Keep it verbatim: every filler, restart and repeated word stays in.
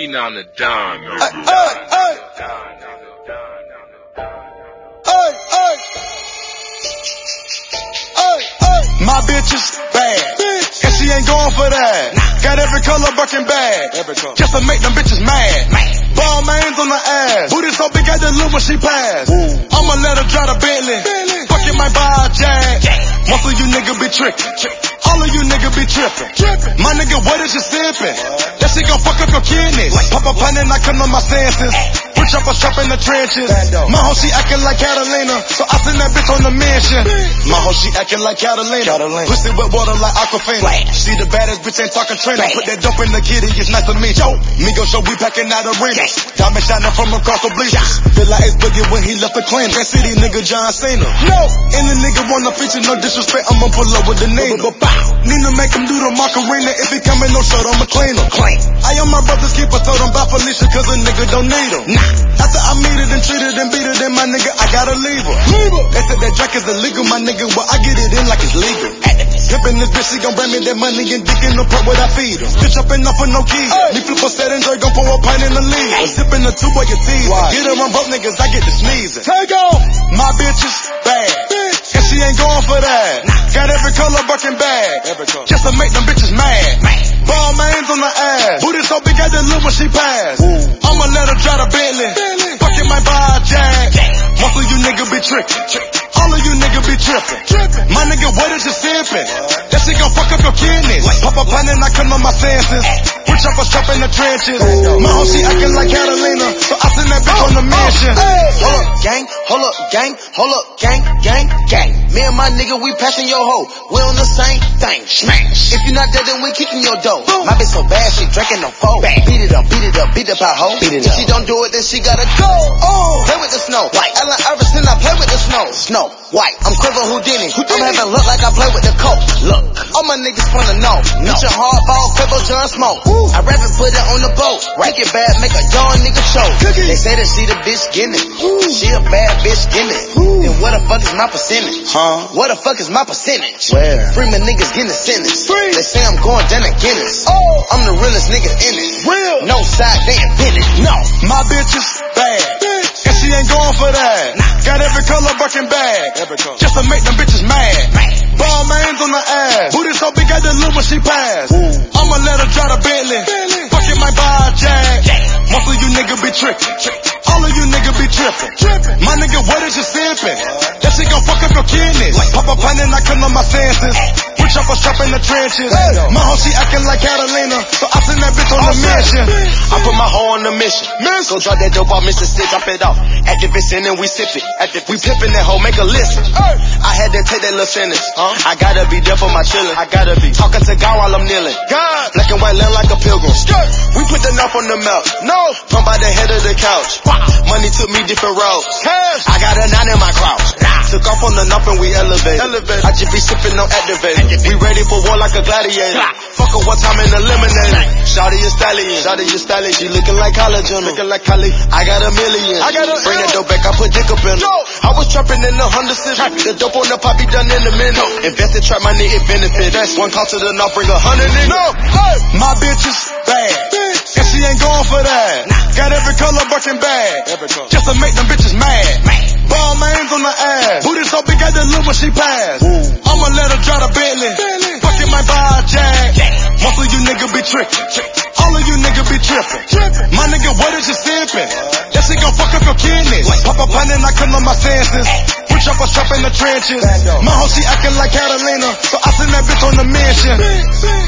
He on the dime. Hey, hey, hey. Hey, hey. Hey, hey. My bitch is bad, bitch. And she ain't going for that. Nah. Got every color Birkin bag, every color. Just to make them bitches mad. Man. Ball mains on the ass, booty so big I just look when she pass. Ooh. I'ma let her drive the Bentley, Bentley. Fucking my buy a Jag. Yeah. Most of you niggas be trickin', all of you niggas be trippin'. Trippin'. My nigga, what is you sippin'? What? That shit gon' fuck up your kidneys. What? Pop a pint and I come to my senses. Push up a shop in the trenches. My hoe, she actin' like Catalina, so I send that bitch on a mission. My hoe, she actin' like Catalina. Catalina. Pussy with water like Aquafina. Flash. She the baddest bitch, ain't talking trainer. Put that dope in the kitty, it's nice to meet you. Me go show, we packing out arenas. Diamond shining from across the bleachers. Feel like it's Boogie when he left the clean. That city nigga John Cena. No. Any nigga wanna feature, no disrespect, I'ma pull up with the name. Need to make him do the Macarena. If he coming no shirt, I'ma clean him. Clean. I am my brother's keeper, told him about Felicia, cause a nigga don't need him. Nah. After I meet it and treat it and beat it, then my nigga, I gotta leave her. Leave her. They said that drink is illegal, my nigga, well, I get it in like it's legal. Pimpin' this bitch, she gon' bring me that money and dick in the pot where I feed her. Bitch up enough for no keys. Me flip a set and Dre gon' pour a pint in the lead. Hey. Sippin' the two boy, you tease. Get her on broke niggas, I get the sneezing. Take off. My bitch is bad, bitch. And she ain't going for that. Nah. Got every color Birkin bag, every color. Just to make them bitches mad. Man. Ball mains on the ass, booty so big I just look when she pass. Ooh. I'ma let her drive the Bentley, Bentley. Fucking my buy a Jag. Yeah. Most of you niggas be trickin', trick. All of you niggas be trippin', trippin'. My nigga, what is you sippin'? That shit gon' fuck up your kidneys. Pop a pint and I come to my senses. Push up a shop in the trenches. My hoe, she actin' like Catalina, so I send that bitch on the mission. Hold up, gang, hold up, gang, hold up, gang, gang, gang. Me and my nigga, we passin' your hoe. We on the same thing. Smash. If you not dead, then we kicking your dough. My bitch so bad, she drinking no foe. Beat it up, beat it up, beat up our hoe. Beat it if up. She don't do it, then she gotta go. Oh, play with the snow. White. Allen Iverson, I play with the snow. Snow. White. I'm Quiver Houdini. Houdini. I'm having look like I play with the coke. Look. All my niggas wanna know. No. Bitch a hardball, Quiver, John Smoke. Ooh. I rap and put it on the boat. Right. Kick it bad, make a young nigga choke. Cookie. They say that she the bitch getting it. Ooh. She a bad bitch getting it. Ooh. And what the fuck is my percentage? Huh? What the fuck is my percentage? Where? Freeman niggas getting a sentence. Free. They say I'm going down to Guinness. Oh. I'm the realest nigga in it. Real. No side, they invented. No. My bitch is bad. Bitch. And she ain't going for that. Nah. Got every color Birkin bag. Every color. Just to make them bitches mad. Man. Ball mains on the ass. Booty so big I just look when she pass. Ooh. I'ma let her drive the Bentley. Bentley. Fucking my buy a Jag. Yeah. Most of you niggas be trickin'. Trick. All of you niggas be trippin'. Trippin'. My nigga, what is you sippin'? What? That shit gon' fuck up your kidneys. What? Pop a pint and I come to my senses. Push up a shop in the trenches. Hey. My hoe, she actin' like Catalina, so I send that bitch on the mission. I put my hoe on the mission. Miss. Go drop that dope off Mississippi, drop it off. Activist in and we sip it. Activist. We pippin' that hoe, make her listen. Hey. I had to take that little sentence. Huh? I gotta be there for my chillin'. I gotta be talking to God while I'm kneeling. God. Black and white land like a pilgrim. Skirt. We put the knife on the mouth. No. From by the head of the couch. Wow. Money took me different roads. Cash. I got a nine in my crowd. Nah. Took off on the knife and we elevate. Elevate. I just be sippin' on activate. We ready for war like a gladiator. Nah. Fuck her one time and eliminate her. Shawty a stallion. Shawty a stallion. She looking like collagen. Looking like Kylie. I got a million. I got a Bring that dope back. I put dick up in her. I was trapping in the Honda Civic. The dope on the pop be done in a minute. No. Invested trap money, it benefit. That's one call to the north, bring a hundred niggas. No. Hey. My bitch is bad. Bitch. And she ain't going for that. Nah. Got every color Birkin bag. Every color. Just to make them bitches mad. Man. Ball mains on the ass. Booty so big I just look when she pass. Ooh. I'ma let her drive the Bentley. Bentley. Fucking my buy a Jag. Yeah. Most of you niggas be trickin'. Trick. All of you niggas be trippin'. Trippin'. My nigga, what is you sippin'? What? That shit gon' fuck up your kidneys. What? Pop a pint and I come to my senses. Push up a shop in the trenches. My hoe, she actin' like Catalina, so I send that bitch on the mission.